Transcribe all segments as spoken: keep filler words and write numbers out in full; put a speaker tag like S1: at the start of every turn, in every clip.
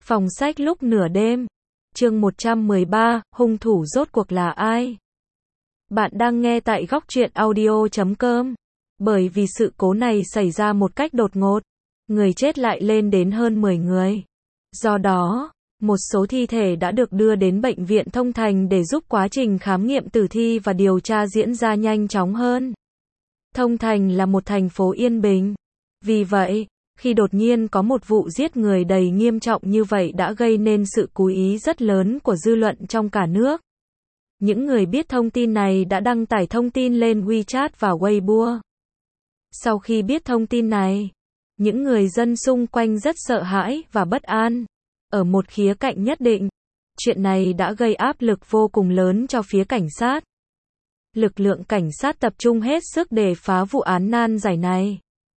S1: Phòng sách lúc nửa đêm. Chương một trăm mười ba, hung thủ rốt cuộc là ai? Bạn đang nghe tại góc truyện audio chấm com. Bởi vì sự cố này xảy ra một cách đột ngột, người chết lại lên đến hơn mười người. Do đó, một số thi thể đã được đưa đến bệnh viện Thông Thành để giúp quá trình khám nghiệm tử thi và điều tra diễn ra nhanh chóng hơn. Thông Thành là một thành phố yên bình. Vì vậy, khi đột nhiên có một vụ giết người đầy nghiêm trọng như vậy đã gây nên sự chú ý rất lớn của dư luận trong cả nước. Những người biết thông tin này đã đăng tải thông tin lên WeChat và Weibo. Sau khi biết thông tin này, những người dân xung quanh rất sợ hãi và bất an. Ở một khía cạnh nhất định, chuyện này đã gây áp lực vô cùng lớn cho phía cảnh sát. Lực lượng cảnh sát tập trung hết sức để phá vụ án nan giải này.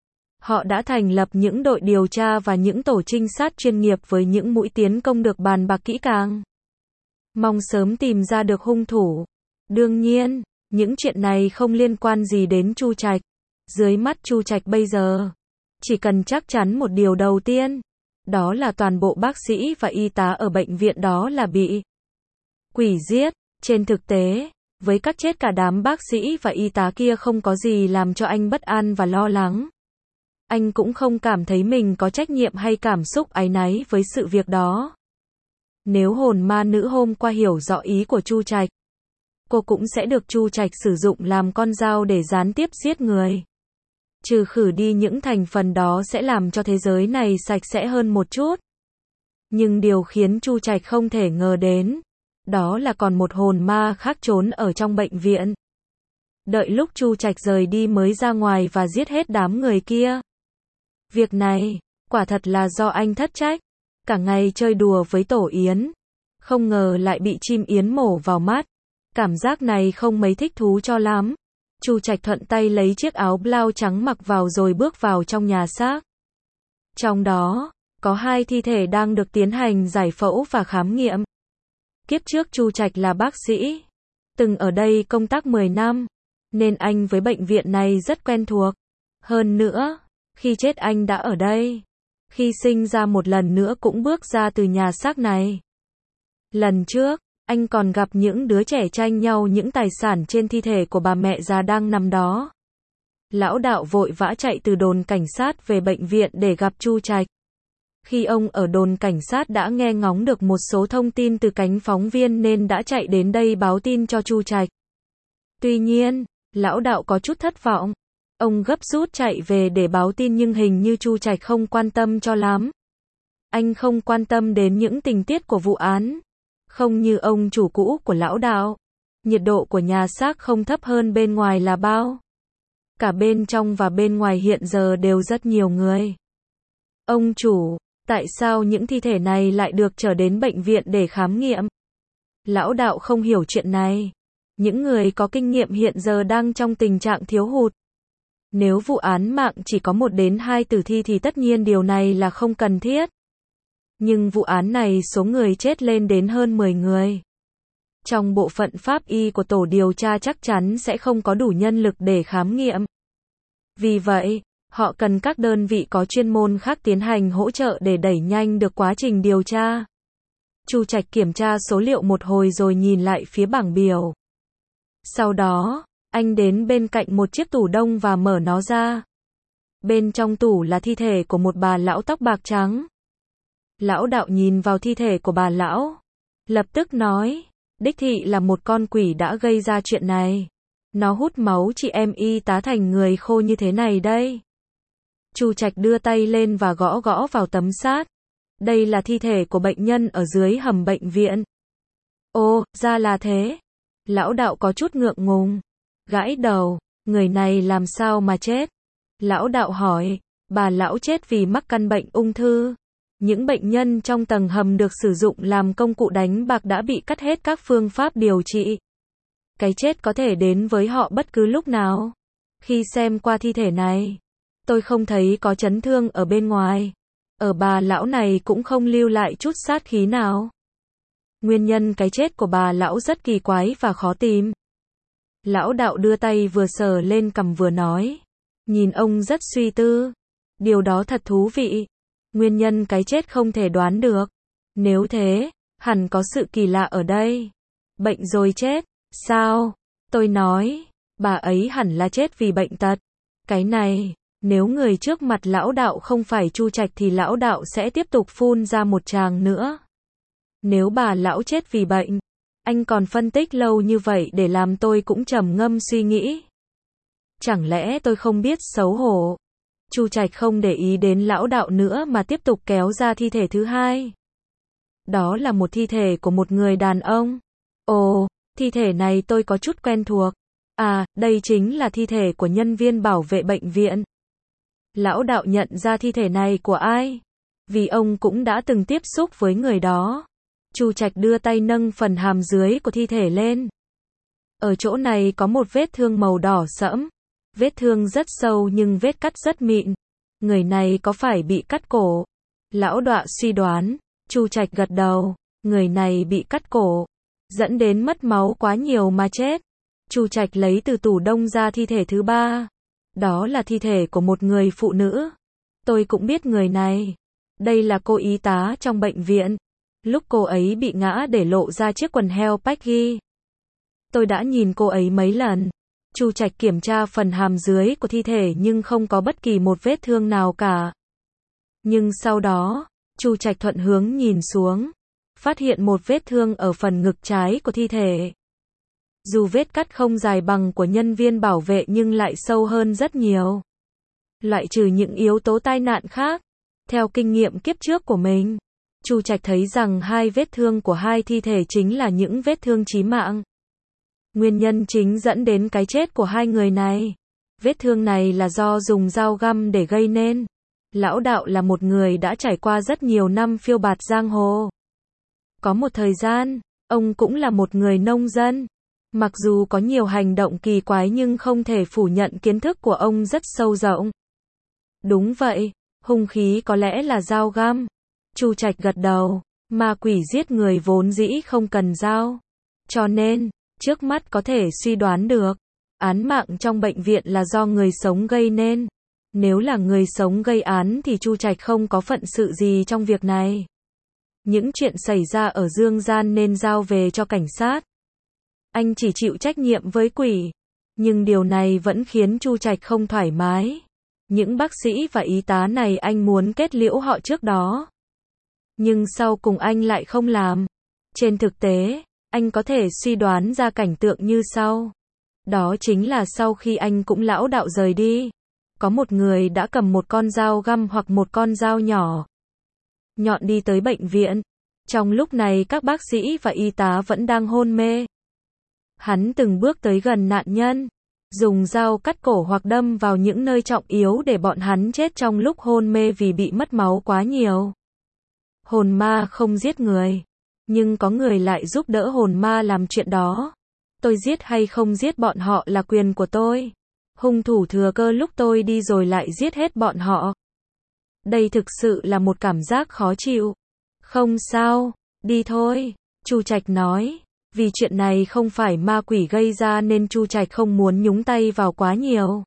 S1: Họ đã thành lập những đội điều tra và những tổ trinh sát chuyên nghiệp với những mũi tiến công được bàn bạc kỹ càng, mong sớm tìm ra được hung thủ. Đương nhiên, những chuyện này không liên quan gì đến Chu Trạch. Dưới mắt Chu Trạch bây giờ, chỉ cần chắc chắn một điều đầu tiên, đó là toàn bộ bác sĩ và y tá ở bệnh viện đó là bị quỷ giết. Trên thực tế, với các chết cả đám bác sĩ và y tá kia không có gì làm cho anh bất an và lo lắng. Anh cũng không cảm thấy mình có trách nhiệm hay cảm xúc áy náy với sự việc đó. Nếu hồn ma nữ hôm qua hiểu rõ ý của Chu Trạch, cô cũng sẽ được Chu Trạch sử dụng làm con dao để gián tiếp giết người. Trừ khử đi những thành phần đó sẽ làm cho thế giới này sạch sẽ hơn một chút. Nhưng điều khiến Chu Trạch không thể ngờ đến, đó là còn một hồn ma khác trốn ở trong bệnh viện. Đợi lúc Chu Trạch rời đi mới ra ngoài và giết hết đám người kia. Việc này, quả thật là do anh thất trách. Cả ngày chơi đùa với tổ yến, không ngờ lại bị chim yến mổ vào mắt. Cảm giác này không mấy thích thú cho lắm. Chu Trạch thuận tay lấy chiếc áo blau trắng mặc vào rồi bước vào trong nhà xác. Trong đó, có hai thi thể đang được tiến hành giải phẫu và khám nghiệm. Kiếp trước Chu Trạch là bác sĩ, từng ở đây công tác mười năm, nên anh với bệnh viện này rất quen thuộc. Hơn nữa, khi chết anh đã ở đây. Khi sinh ra một lần nữa cũng bước ra từ nhà xác này. Lần trước, anh còn gặp những đứa trẻ tranh nhau những tài sản trên thi thể của bà mẹ già đang nằm đó. Lão đạo vội vã chạy từ đồn cảnh sát về bệnh viện để gặp Chu Trạch. Khi ông ở đồn cảnh sát đã nghe ngóng được một số thông tin từ cánh phóng viên nên đã chạy đến đây báo tin cho Chu Trạch. Tuy nhiên, lão đạo có chút thất vọng. Ông gấp rút chạy về để báo tin nhưng hình như Chu Trạch không quan tâm cho lắm. Anh không quan tâm đến những tình tiết của vụ án. Không như ông chủ cũ của lão đạo. Nhiệt độ của nhà xác không thấp hơn bên ngoài là bao. Cả bên trong và bên ngoài hiện giờ đều rất nhiều người. Ông chủ, tại sao những thi thể này lại được trở đến bệnh viện để khám nghiệm? Lão đạo không hiểu chuyện này. Những người có kinh nghiệm hiện giờ đang trong tình trạng thiếu hụt. Nếu vụ án mạng chỉ có một đến hai tử thi thì tất nhiên điều này là không cần thiết. Nhưng vụ án này số người chết lên đến hơn mười người. Trong bộ phận pháp y của tổ điều tra chắc chắn sẽ không có đủ nhân lực để khám nghiệm. Vì vậy, họ cần các đơn vị có chuyên môn khác tiến hành hỗ trợ để đẩy nhanh được quá trình điều tra. Chu Trạch kiểm tra số liệu một hồi rồi nhìn lại phía bảng biểu. Sau đó, anh đến bên cạnh một chiếc tủ đông và mở nó ra. Bên trong tủ là thi thể của một bà lão tóc bạc trắng. Lão đạo nhìn vào thi thể của bà lão, lập tức nói, đích thị là một con quỷ đã gây ra chuyện này. Nó hút máu chị em y tá thành người khô như thế này đây. Chu Trạch đưa tay lên và gõ gõ vào tấm sát. Đây là thi thể của bệnh nhân ở dưới hầm bệnh viện. Ồ, ra là thế. Lão đạo có chút ngượng ngùng. Gãi đầu, người này làm sao mà chết? Lão đạo hỏi, bà lão chết vì mắc căn bệnh ung thư. Những bệnh nhân trong tầng hầm được sử dụng làm công cụ đánh bạc đã bị cắt hết các phương pháp điều trị. Cái chết có thể đến với họ bất cứ lúc nào. Khi xem qua thi thể này, tôi không thấy có chấn thương ở bên ngoài. Ở bà lão này cũng không lưu lại chút sát khí nào. Nguyên nhân cái chết của bà lão rất kỳ quái và khó tìm. Lão đạo đưa tay vừa sờ lên cằm vừa nói. Nhìn ông rất suy tư. Điều đó thật thú vị. Nguyên nhân cái chết không thể đoán được. Nếu thế, hẳn có sự kỳ lạ ở đây. Bệnh rồi chết, sao? Tôi nói, bà ấy hẳn là chết vì bệnh tật. Cái này, nếu người trước mặt lão đạo không phải Chu Trạch thì lão đạo sẽ tiếp tục phun ra một tràng nữa. Nếu bà lão chết vì bệnh, anh còn phân tích lâu như vậy để làm tôi cũng trầm ngâm suy nghĩ. Chẳng lẽ tôi không biết xấu hổ? Chu Trạch không để ý đến lão đạo nữa mà tiếp tục kéo ra thi thể thứ hai. Đó là một thi thể của một người đàn ông. Ồ, thi thể này tôi có chút quen thuộc. À, đây chính là thi thể của nhân viên bảo vệ bệnh viện. Lão đạo nhận ra thi thể này của ai? Vì ông cũng đã từng tiếp xúc với người đó. Chu Trạch đưa tay nâng phần hàm dưới của thi thể lên. Ở chỗ này có một vết thương màu đỏ sẫm. Vết thương rất sâu nhưng vết cắt rất mịn. Người này có phải bị cắt cổ? Lão đạo suy đoán. Chu Trạch gật đầu. Người này bị cắt cổ, dẫn đến mất máu quá nhiều mà chết. Chu Trạch lấy từ tủ đông ra thi thể thứ ba. Đó là thi thể của một người phụ nữ. Tôi cũng biết người này. Đây là cô y tá trong bệnh viện. Lúc cô ấy bị ngã để lộ ra chiếc quần heo Peggy. Tôi đã nhìn cô ấy mấy lần. Chu Trạch kiểm tra phần hàm dưới của thi thể nhưng không có bất kỳ một vết thương nào cả. Nhưng sau đó, Chu Trạch thuận hướng nhìn xuống, phát hiện một vết thương ở phần ngực trái của thi thể. Dù vết cắt không dài bằng của nhân viên bảo vệ nhưng lại sâu hơn rất nhiều. Loại trừ những yếu tố tai nạn khác, theo kinh nghiệm kiếp trước của mình, Chu Trạch thấy rằng hai vết thương của hai thi thể chính là những vết thương chí mạng. Nguyên nhân chính dẫn đến cái chết của hai người này. Vết thương này là do dùng dao găm để gây nên. Lão đạo là một người đã trải qua rất nhiều năm phiêu bạt giang hồ. Có một thời gian, ông cũng là một người nông dân. Mặc dù có nhiều hành động kỳ quái nhưng không thể phủ nhận kiến thức của ông rất sâu rộng. Đúng vậy, hung khí có lẽ là dao găm. Chu Trạch gật đầu, ma quỷ giết người vốn dĩ không cần dao. Cho nên, trước mắt có thể suy đoán được, án mạng trong bệnh viện là do người sống gây nên. Nếu là người sống gây án thì Chu Trạch không có phận sự gì trong việc này. Những chuyện xảy ra ở Dương Gian nên giao về cho cảnh sát. Anh chỉ chịu trách nhiệm với quỷ. Nhưng điều này vẫn khiến Chu Trạch không thoải mái. Những bác sĩ và y tá này anh muốn kết liễu họ trước đó. Nhưng sau cùng anh lại không làm. Trên thực tế, anh có thể suy đoán ra cảnh tượng như sau. Đó chính là sau khi anh cũng lão đạo rời đi, có một người đã cầm một con dao găm hoặc một con dao nhỏ nhọn đi tới bệnh viện. Trong lúc này các bác sĩ và y tá vẫn đang hôn mê. Hắn từng bước tới gần nạn nhân, dùng dao cắt cổ hoặc đâm vào những nơi trọng yếu để bọn hắn chết trong lúc hôn mê vì bị mất máu quá nhiều. Hồn ma không giết người, nhưng có người lại giúp đỡ hồn ma làm chuyện đó. Tôi giết hay không giết bọn họ là quyền của tôi. Hung thủ thừa cơ lúc tôi đi rồi lại giết hết bọn họ. Đây thực sự là một cảm giác khó chịu. Không sao, đi thôi, Chu Trạch nói. Vì chuyện này không phải ma quỷ gây ra nên Chu Trạch không muốn nhúng tay vào quá nhiều.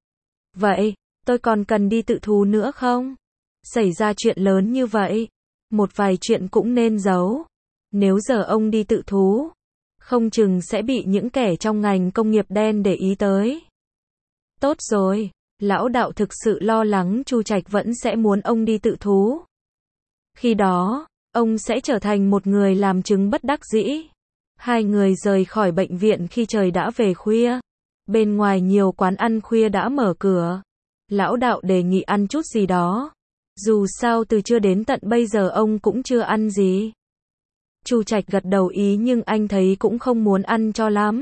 S1: Vậy, tôi còn cần đi tự thú nữa không? Xảy ra chuyện lớn như vậy, một vài chuyện cũng nên giấu. Nếu giờ ông đi tự thú, không chừng sẽ bị những kẻ trong ngành công nghiệp đen để ý tới. Tốt rồi, lão đạo thực sự lo lắng Chu Trạch vẫn sẽ muốn ông đi tự thú. Khi đó, ông sẽ trở thành một người làm chứng bất đắc dĩ. Hai người rời khỏi bệnh viện khi trời đã về khuya. Bên ngoài nhiều quán ăn khuya đã mở cửa. Lão đạo đề nghị ăn chút gì đó. Dù sao từ trưa đến tận bây giờ ông cũng chưa ăn gì. Chu Trạch gật đầu ý nhưng anh thấy cũng không muốn ăn cho lắm.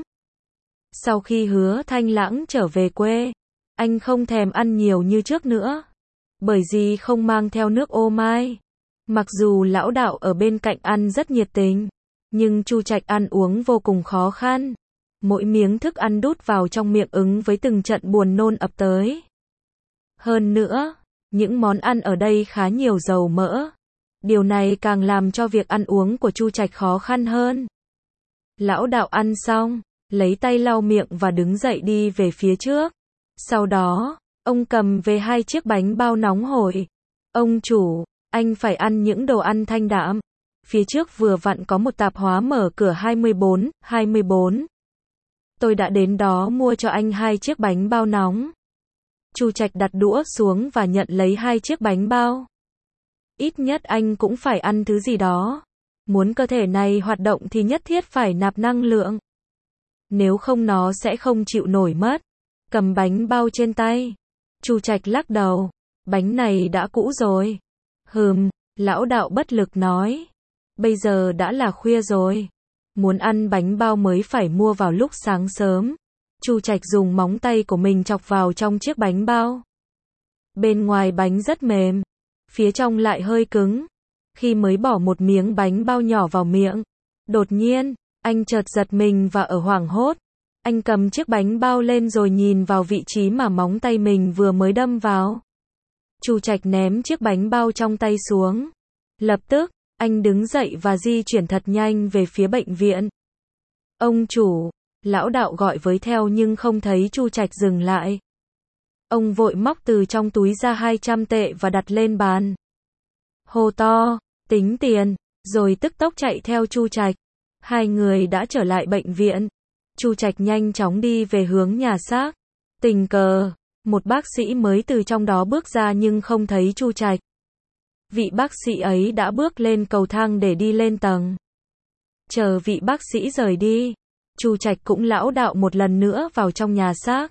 S1: Sau khi Hứa Thanh Lãng trở về quê, anh không thèm ăn nhiều như trước nữa. Bởi vì không mang theo nước ô mai. Mặc dù lão đạo ở bên cạnh ăn rất nhiệt tình, nhưng Chu Trạch ăn uống vô cùng khó khăn. Mỗi miếng thức ăn đút vào trong miệng ứng với từng trận buồn nôn ập tới. Hơn nữa, những món ăn ở đây khá nhiều dầu mỡ. Điều này càng làm cho việc ăn uống của Chu Trạch khó khăn hơn. Lão đạo ăn xong, lấy tay lau miệng và đứng dậy đi về phía trước. Sau đó, ông cầm về hai chiếc bánh bao nóng hổi. Ông chủ, anh phải ăn những đồ ăn thanh đạm. Phía trước vừa vặn có một tạp hóa mở cửa hai mươi bốn, hai mươi bốn. Tôi đã đến đó mua cho anh hai chiếc bánh bao nóng. Chu Trạch đặt đũa xuống và nhận lấy hai chiếc bánh bao. Ít nhất anh cũng phải ăn thứ gì đó. Muốn cơ thể này hoạt động thì nhất thiết phải nạp năng lượng. Nếu không nó sẽ không chịu nổi mất. Cầm bánh bao trên tay. Chu Trạch lắc đầu. Bánh này đã cũ rồi. Hừm, lão đạo bất lực nói. Bây giờ đã là khuya rồi. Muốn ăn bánh bao mới phải mua vào lúc sáng sớm. Chu Trạch dùng móng tay của mình chọc vào trong chiếc bánh bao. Bên ngoài bánh rất mềm. Phía trong lại hơi cứng. Khi mới bỏ một miếng bánh bao nhỏ vào miệng. Đột nhiên, anh chợt giật mình và ở hoảng hốt. Anh cầm chiếc bánh bao lên rồi nhìn vào vị trí mà móng tay mình vừa mới đâm vào. Chu Trạch ném chiếc bánh bao trong tay xuống. Lập tức, anh đứng dậy và di chuyển thật nhanh về phía bệnh viện. Ông chủ, lão đạo gọi với theo nhưng không thấy Chu Trạch dừng lại. Ông vội móc từ trong túi ra hai trăm tệ và đặt lên bàn. Hô to, tính tiền, rồi tức tốc chạy theo Chu Trạch. Hai người đã trở lại bệnh viện. Chu Trạch nhanh chóng đi về hướng nhà xác. Tình cờ, một bác sĩ mới từ trong đó bước ra nhưng không thấy Chu Trạch. Vị bác sĩ ấy đã bước lên cầu thang để đi lên tầng. Chờ vị bác sĩ rời đi, Chu Trạch cũng lão đạo một lần nữa vào trong nhà xác.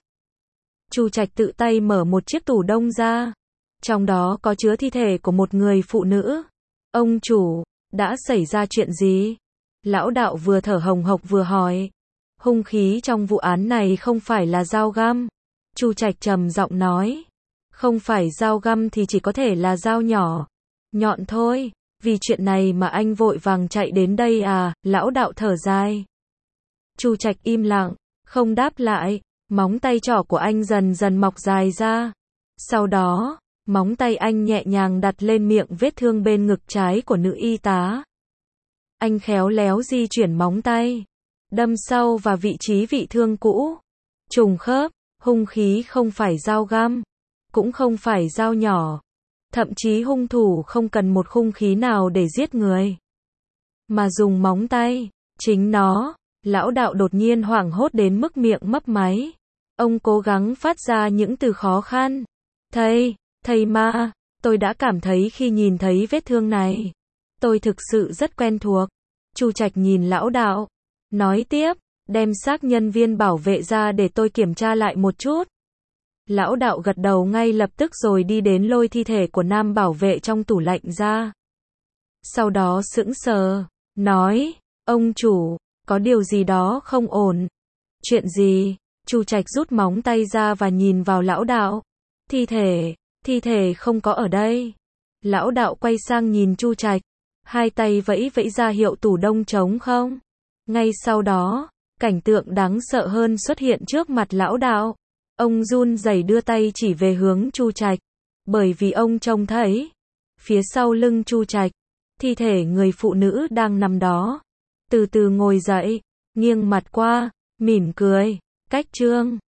S1: Chu Trạch tự tay mở một chiếc tủ đông ra. Trong đó có chứa thi thể của một người phụ nữ. Ông chủ, đã xảy ra chuyện gì? Lão đạo vừa thở hồng hộc vừa hỏi. Hung khí trong vụ án này không phải là dao găm. Chu Trạch trầm giọng nói. Không phải dao găm thì chỉ có thể là dao nhỏ. Nhọn thôi. Vì chuyện này mà anh vội vàng chạy đến đây à? Lão đạo thở dài. Chu Trạch im lặng, không đáp lại. Móng tay trỏ của anh dần dần mọc dài ra. Sau đó, móng tay anh nhẹ nhàng đặt lên miệng vết thương bên ngực trái của nữ y tá. Anh khéo léo di chuyển móng tay, đâm sâu vào vị trí bị thương cũ. Trùng khớp, hung khí không phải dao găm, cũng không phải dao nhỏ. Thậm chí hung thủ không cần một hung khí nào để giết người, mà dùng móng tay, chính nó. Lão đạo đột nhiên hoảng hốt đến mức miệng mấp máy. Ông cố gắng phát ra những từ khó khăn. Thầy, thầy ma, tôi đã cảm thấy khi nhìn thấy vết thương này. Tôi thực sự rất quen thuộc. Chu Trạch nhìn lão đạo, nói tiếp, đem xác nhân viên bảo vệ ra để tôi kiểm tra lại một chút. Lão đạo gật đầu ngay lập tức rồi đi đến lôi thi thể của nam bảo vệ trong tủ lạnh ra. Sau đó sững sờ, nói, ông chủ, có điều gì đó không ổn. Chuyện gì? Chu Trạch rút móng tay ra và nhìn vào lão đạo. Thi thể, thi thể không có ở đây. Lão đạo quay sang nhìn Chu Trạch, hai tay vẫy vẫy ra hiệu tủ đông trống không. Ngay sau đó, cảnh tượng đáng sợ hơn xuất hiện trước mặt lão đạo. Ông run rẩy đưa tay chỉ về hướng Chu Trạch, bởi vì ông trông thấy, phía sau lưng Chu Trạch, thi thể người phụ nữ đang nằm đó, từ từ ngồi dậy, nghiêng mặt qua, mỉm cười, cách chương